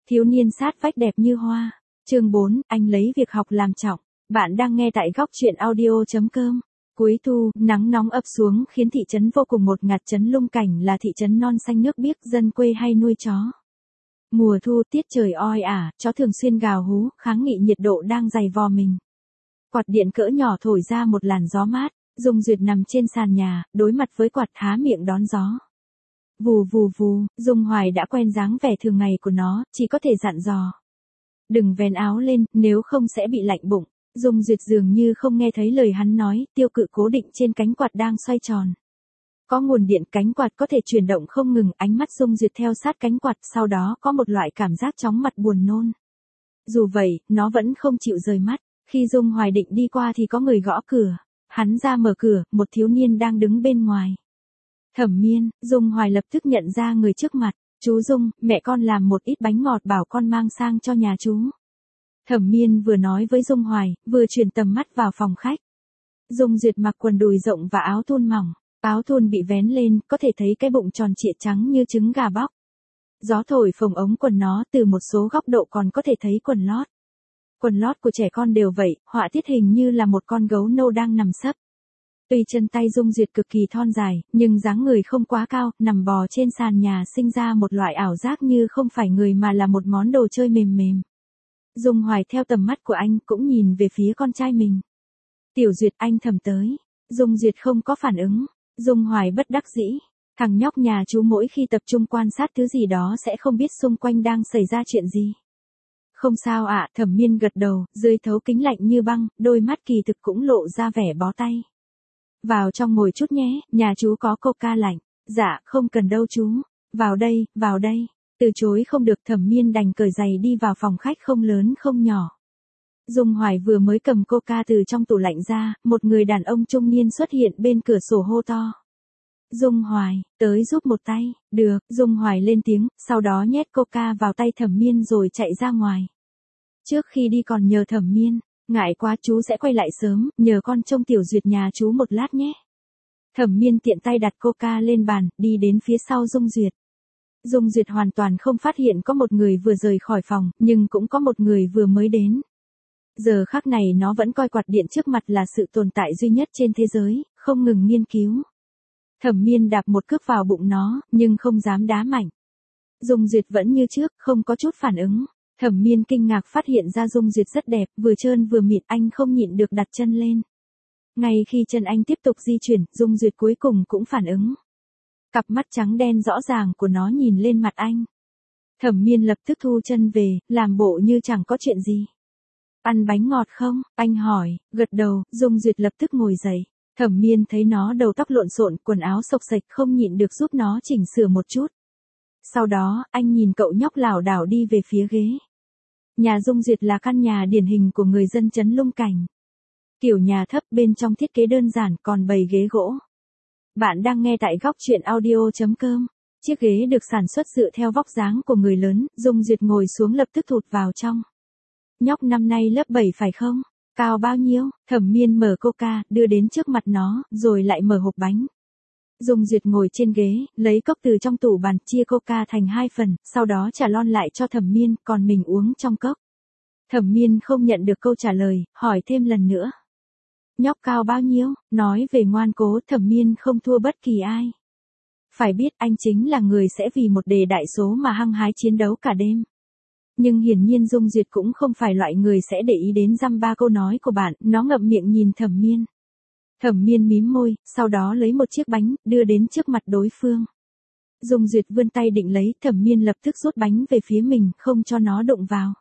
Thiếu niên sát vách đẹp như hoa. Chương 4, anh lấy việc học làm trọng. Bạn đang nghe tại góc truyện audio.com. Cuối thu, nắng nóng ập xuống khiến thị trấn vô cùng ngột ngạt. Trấn Lung Cảnh là thị trấn non xanh nước biếc, dân quê hay nuôi chó. Mùa thu, tiết trời oi ả, chó thường xuyên gào hú, kháng nghị nhiệt độ đang dày vò mình. Quạt điện cỡ nhỏ thổi ra một làn gió mát. Dung Duyệt nằm trên sàn nhà, đối mặt với quạt, há miệng đón gió. Vù vù vù, Dung Hoài đã quen dáng vẻ thường ngày của nó, chỉ có thể dặn dò. Đừng vén áo lên, nếu không sẽ bị lạnh bụng. Dung Duyệt dường như không nghe thấy lời hắn nói, tiêu cự cố định trên cánh quạt đang xoay tròn. Có nguồn điện, cánh quạt có thể chuyển động không ngừng, ánh mắt Dung Duyệt theo sát cánh quạt, sau đó có một loại cảm giác chóng mặt buồn nôn. Dù vậy, nó vẫn không chịu rời mắt. Khi Dung Hoài định đi qua thì có người gõ cửa. Hắn ra mở cửa, một thiếu niên đang đứng bên ngoài. Thẩm Miên. Dung Hoài lập tức nhận ra người trước mặt. Chú Dung, mẹ con làm một ít bánh ngọt bảo con mang sang cho nhà chú. Thẩm Miên vừa nói với Dung Hoài, vừa chuyển tầm mắt vào phòng khách. Dung Duyệt mặc quần đùi rộng và áo thun mỏng. Áo thun bị vén lên, có thể thấy cái bụng tròn trịa trắng như trứng gà bóc. Gió thổi phồng ống quần nó, từ một số góc độ còn có thể thấy quần lót. Quần lót của trẻ con đều vậy, họa tiết hình như là một con gấu nâu đang nằm sấp. Tuy chân tay Dung Duyệt cực kỳ thon dài, nhưng dáng người không quá cao, nằm bò trên sàn nhà sinh ra một loại ảo giác như không phải người mà là một món đồ chơi mềm mềm. Dung Hoài theo tầm mắt của anh cũng nhìn về phía con trai mình. Tiểu Duyệt, anh Thẩm tới. Dung Duyệt không có phản ứng. Dung Hoài bất đắc dĩ. Thằng nhóc nhà chú mỗi khi tập trung quan sát thứ gì đó sẽ không biết xung quanh đang xảy ra chuyện gì. Không sao ạ, Thẩm Miên gật đầu, dưới thấu kính lạnh như băng, đôi mắt kỳ thực cũng lộ ra vẻ bó tay. Vào trong ngồi chút nhé, nhà chú có coca lạnh. Dạ, không cần đâu chú. Vào đây, vào đây. Từ chối không được, Thẩm Miên đành cởi giày đi vào phòng khách không lớn không nhỏ. Dung Hoài vừa mới cầm coca từ trong tủ lạnh ra, một người đàn ông trung niên xuất hiện bên cửa sổ hô to. Dung Hoài, tới giúp một tay. Được, Dung Hoài lên tiếng, sau đó nhét coca vào tay Thẩm Miên rồi chạy ra ngoài. Trước khi đi còn nhờ Thẩm Miên, ngại quá chú sẽ quay lại sớm, nhờ con trông Tiểu Duyệt nhà chú một lát nhé. Thẩm Miên tiện tay đặt coca lên bàn, đi đến phía sau Dung Duyệt. Dung Duyệt hoàn toàn không phát hiện có một người vừa rời khỏi phòng, nhưng cũng có một người vừa mới đến. Giờ khắc này nó vẫn coi quạt điện trước mặt là sự tồn tại duy nhất trên thế giới, không ngừng nghiên cứu. Thẩm Miên đạp một cước vào bụng nó, nhưng không dám đá mạnh. Dung Duyệt vẫn như trước, không có chút phản ứng. Thẩm Miên kinh ngạc phát hiện ra Dung Duyệt rất đẹp, vừa trơn vừa mịn, anh không nhịn được đặt chân lên. Ngay khi chân anh tiếp tục di chuyển, Dung Duyệt cuối cùng cũng phản ứng. Cặp mắt trắng đen rõ ràng của nó nhìn lên mặt anh. Thẩm Miên lập tức thu chân về, làm bộ như chẳng có chuyện gì. Ăn bánh ngọt không? Anh hỏi, gật đầu, Dung Duyệt lập tức ngồi dậy. Thẩm Miên thấy nó đầu tóc lộn xộn, quần áo xộc xệch, không nhịn được giúp nó chỉnh sửa một chút. Sau đó, anh nhìn cậu nhóc lảo đảo đi về phía ghế. Nhà Dung Duyệt là căn nhà điển hình của người dân Trấn Lung Cảnh. Kiểu nhà thấp, bên trong thiết kế đơn giản, còn bày ghế gỗ. Bạn đang nghe tại góc truyện audio.com. Chiếc ghế được sản xuất dựa theo vóc dáng của người lớn, Dung Duyệt ngồi xuống lập tức thụt vào trong. Nhóc năm nay lớp 7 phải không? Cao bao nhiêu? Thẩm Miên mở coca, đưa đến trước mặt nó, rồi lại mở hộp bánh. Dung Duyệt ngồi trên ghế, lấy cốc từ trong tủ bàn, chia coca thành 2 phần, sau đó trả lon lại cho Thẩm Miên, còn mình uống trong cốc. Thẩm Miên không nhận được câu trả lời, hỏi thêm lần nữa. Nhóc cao bao nhiêu? Nói về ngoan cố, Thẩm Miên không thua bất kỳ ai. Phải biết anh chính là người sẽ vì một đề đại số mà hăng hái chiến đấu cả đêm. Nhưng hiển nhiên Dung Duyệt cũng không phải loại người sẽ để ý đến dăm ba câu nói của bạn, nó ngậm miệng nhìn Thẩm Miên. Thẩm Miên mím môi, sau đó lấy một chiếc bánh, đưa đến trước mặt đối phương. Dung Duyệt vươn tay định lấy, Thẩm Miên lập tức rút bánh về phía mình, không cho nó đụng vào.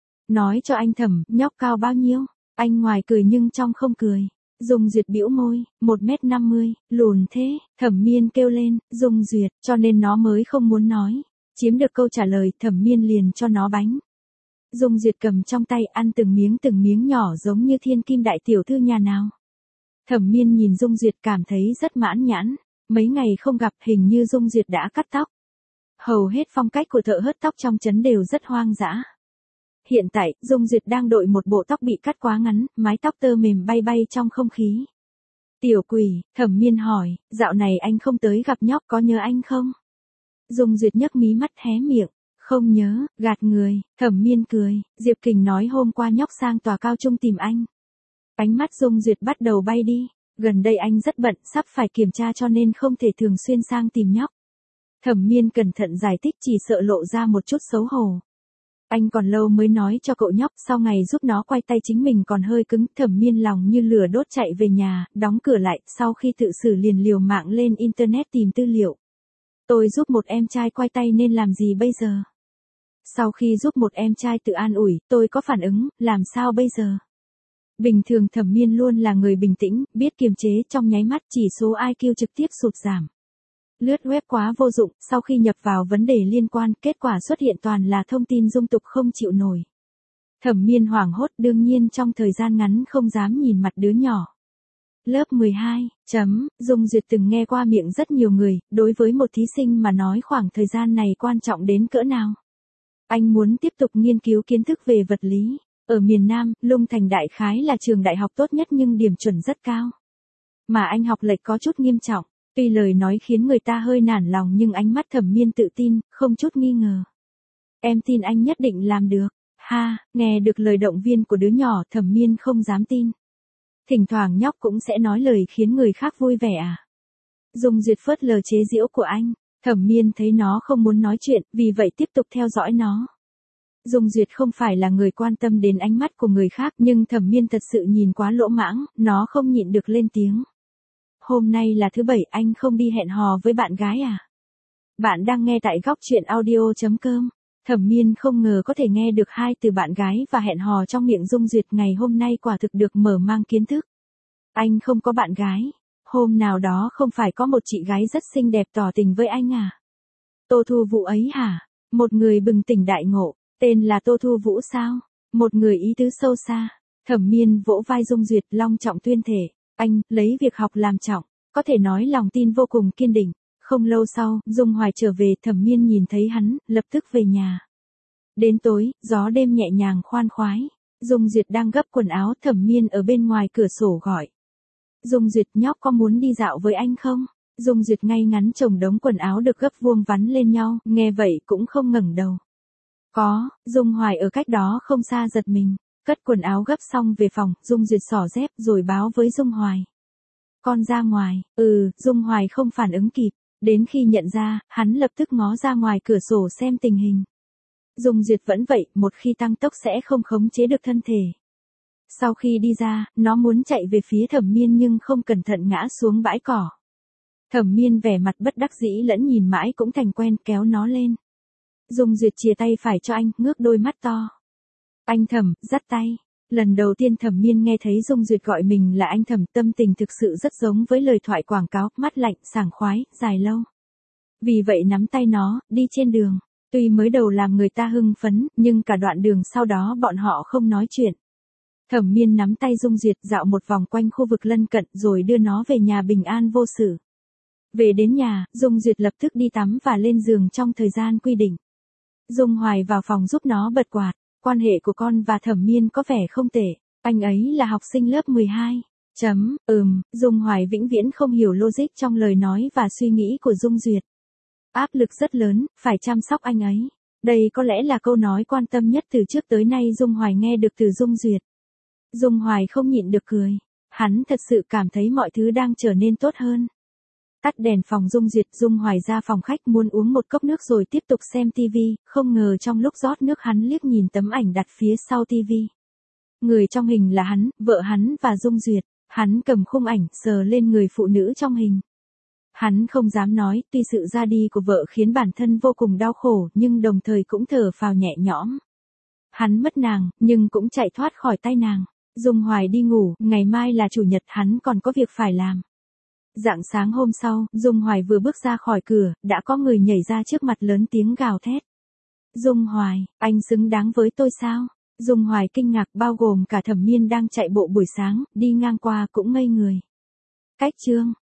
Nói cho anh Thẩm, nhóc cao bao nhiêu? Anh ngoài cười nhưng trong không cười. Dung Duyệt bĩu môi, 1m50, lùn thế, Thẩm Miên kêu lên, Dung Duyệt, cho nên nó mới không muốn nói. Chiếm được câu trả lời, Thẩm Miên liền cho nó bánh. Dung Duyệt cầm trong tay ăn từng miếng nhỏ giống như thiên kim đại tiểu thư nhà nào. Thẩm Miên nhìn Dung Duyệt cảm thấy rất mãn nhãn. Mấy ngày không gặp, hình như Dung Duyệt đã cắt tóc. Hầu hết phong cách của thợ hớt tóc trong trấn đều rất hoang dã. Hiện tại, Dung Duyệt đang đội một bộ tóc bị cắt quá ngắn, mái tóc tơ mềm bay bay trong không khí. Tiểu quỷ, Thẩm Miên hỏi, dạo này anh không tới gặp nhóc, có nhớ anh không? Dung Duyệt nhấc mí mắt hé miệng, Không nhớ, gạt người, Thẩm Miên cười, Diệp Kình nói hôm qua nhóc sang tòa cao trung tìm anh. Ánh mắt Dung Duyệt bắt đầu bay đi, gần đây anh rất bận, sắp phải kiểm tra cho nên không thể thường xuyên sang tìm nhóc. Thẩm Miên cẩn thận giải thích chỉ sợ lộ ra một chút xấu hổ. Anh còn lâu mới nói cho cậu nhóc, sau ngày giúp nó quay tay chính mình còn hơi cứng. Thẩm Miên lòng như lửa đốt chạy về nhà, đóng cửa lại, sau khi tự xử liền liều mạng lên internet tìm tư liệu. Tôi giúp một em trai quay tay nên làm gì bây giờ? Sau khi giúp một em trai tự an ủi, tôi có phản ứng, làm sao bây giờ? Bình thường Thẩm Miên luôn là người bình tĩnh, biết kiềm chế, trong nháy mắt chỉ số IQ trực tiếp sụt giảm. Lướt web quá vô dụng, sau khi nhập vào vấn đề liên quan, kết quả xuất hiện toàn là thông tin dung tục không chịu nổi. Thẩm Miên hoảng hốt, đương nhiên trong thời gian ngắn không dám nhìn mặt đứa nhỏ. Lớp 12, Dung Duyệt từng nghe qua miệng rất nhiều người, đối với một thí sinh mà nói khoảng thời gian này quan trọng đến cỡ nào. Anh muốn tiếp tục nghiên cứu kiến thức về vật lý. Ở miền Nam, Lung Thành đại khái là trường đại học tốt nhất nhưng điểm chuẩn rất cao. Mà anh học lệch có chút nghiêm trọng. Tuy lời nói khiến người ta hơi nản lòng nhưng ánh mắt Thẩm Miên tự tin, không chút nghi ngờ. Em tin anh nhất định làm được. Ha, nghe được lời động viên của đứa nhỏ Thẩm Miên không dám tin. Thỉnh thoảng nhóc cũng sẽ nói lời khiến người khác vui vẻ à. Dung Duyệt phớt lờ chế giễu của anh. Thẩm Miên thấy nó không muốn nói chuyện, vì vậy tiếp tục theo dõi nó. Dung Duyệt không phải là người quan tâm đến ánh mắt của người khác nhưng Thẩm Miên thật sự nhìn quá lỗ mãng, nó không nhịn được lên tiếng. Hôm nay là thứ Bảy, anh không đi hẹn hò với bạn gái à? Bạn đang nghe tại góc truyện audio.com. Thẩm Miên không ngờ có thể nghe được hai từ bạn gái và hẹn hò trong miệng Dung Duyệt ngày hôm nay quả thực được mở mang kiến thức. Anh không có bạn gái. Hôm nào đó không phải có một chị gái rất xinh đẹp tỏ tình với anh à? Tô Thu Vũ ấy hả? Một người bừng tỉnh đại ngộ, tên là Tô Thu Vũ sao? Một người ý tứ sâu xa. Thẩm Miên vỗ vai Dung Duyệt long trọng tuyên thể. Anh, lấy việc học làm trọng, có thể nói lòng tin vô cùng kiên định. Không lâu sau, Dung Hoài trở về, Thẩm Miên nhìn thấy hắn, lập tức về nhà. Đến tối, gió đêm nhẹ nhàng khoan khoái. Dung Duyệt đang gấp quần áo, Thẩm Miên ở bên ngoài cửa sổ gọi. Dung Duyệt, nhóc có muốn đi dạo với anh không? Dung Duyệt ngay ngắn chồng đống quần áo được gấp vuông vắn lên nhau, nghe vậy cũng không ngẩng đầu. Có, Dung Hoài ở cách đó không xa giật mình. Cất quần áo gấp xong về phòng, Dung Duyệt xỏ dép rồi báo với Dung Hoài. Con ra ngoài, Dung Hoài không phản ứng kịp. Đến khi nhận ra, hắn lập tức ngó ra ngoài cửa sổ xem tình hình. Dung Duyệt vẫn vậy, một khi tăng tốc sẽ không khống chế được thân thể. Sau khi đi ra, nó muốn chạy về phía Thẩm Miên nhưng không cẩn thận ngã xuống bãi cỏ. Thẩm Miên vẻ mặt bất đắc dĩ lẫn nhìn mãi cũng thành quen, kéo nó lên. Dung Duyệt chìa tay phải cho anh, ngước đôi mắt to. Anh Thẩm, dắt tay. Lần đầu tiên Thẩm Miên nghe thấy Dung Duyệt gọi mình là anh Thẩm, tâm tình thực sự rất giống với lời thoại quảng cáo, mắt lạnh, sảng khoái, dài lâu. Vì vậy nắm tay nó, đi trên đường. Tuy mới đầu làm người ta hưng phấn, nhưng cả đoạn đường sau đó bọn họ không nói chuyện. Thẩm Miên nắm tay Dung Duyệt dạo một vòng quanh khu vực lân cận rồi đưa nó về nhà bình an vô sự. Về đến nhà, Dung Duyệt lập tức đi tắm và lên giường trong thời gian quy định. Dung Hoài vào phòng giúp nó bật quạt. Quan hệ của con và Thẩm Miên có vẻ không tệ, anh ấy là học sinh lớp 12. Dung Hoài vĩnh viễn không hiểu logic trong lời nói và suy nghĩ của Dung Duyệt. Áp lực rất lớn, phải chăm sóc anh ấy. Đây có lẽ là câu nói quan tâm nhất từ trước tới nay Dung Hoài nghe được từ Dung Duyệt. Dung Hoài không nhịn được cười. Hắn thật sự cảm thấy mọi thứ đang trở nên tốt hơn. Tắt đèn phòng Dung Duyệt, Dung Hoài ra phòng khách muốn uống một cốc nước rồi tiếp tục xem tivi, không ngờ trong lúc rót nước hắn liếc nhìn tấm ảnh đặt phía sau tivi. Người trong hình là hắn, vợ hắn và Dung Duyệt, hắn cầm khung ảnh sờ lên người phụ nữ trong hình. Hắn không dám nói, tuy sự ra đi của vợ khiến bản thân vô cùng đau khổ nhưng đồng thời cũng thở phào nhẹ nhõm. Hắn mất nàng, nhưng cũng chạy thoát khỏi tay nàng. Dung Hoài đi ngủ, ngày mai là chủ nhật hắn còn có việc phải làm. Rạng sáng hôm sau, Dung Hoài vừa bước ra khỏi cửa, đã có người nhảy ra trước mặt lớn tiếng gào thét. Dung Hoài, anh xứng đáng với tôi sao? Dung Hoài kinh ngạc, bao gồm cả Thẩm Miên đang chạy bộ buổi sáng, đi ngang qua cũng ngây người. Cách chương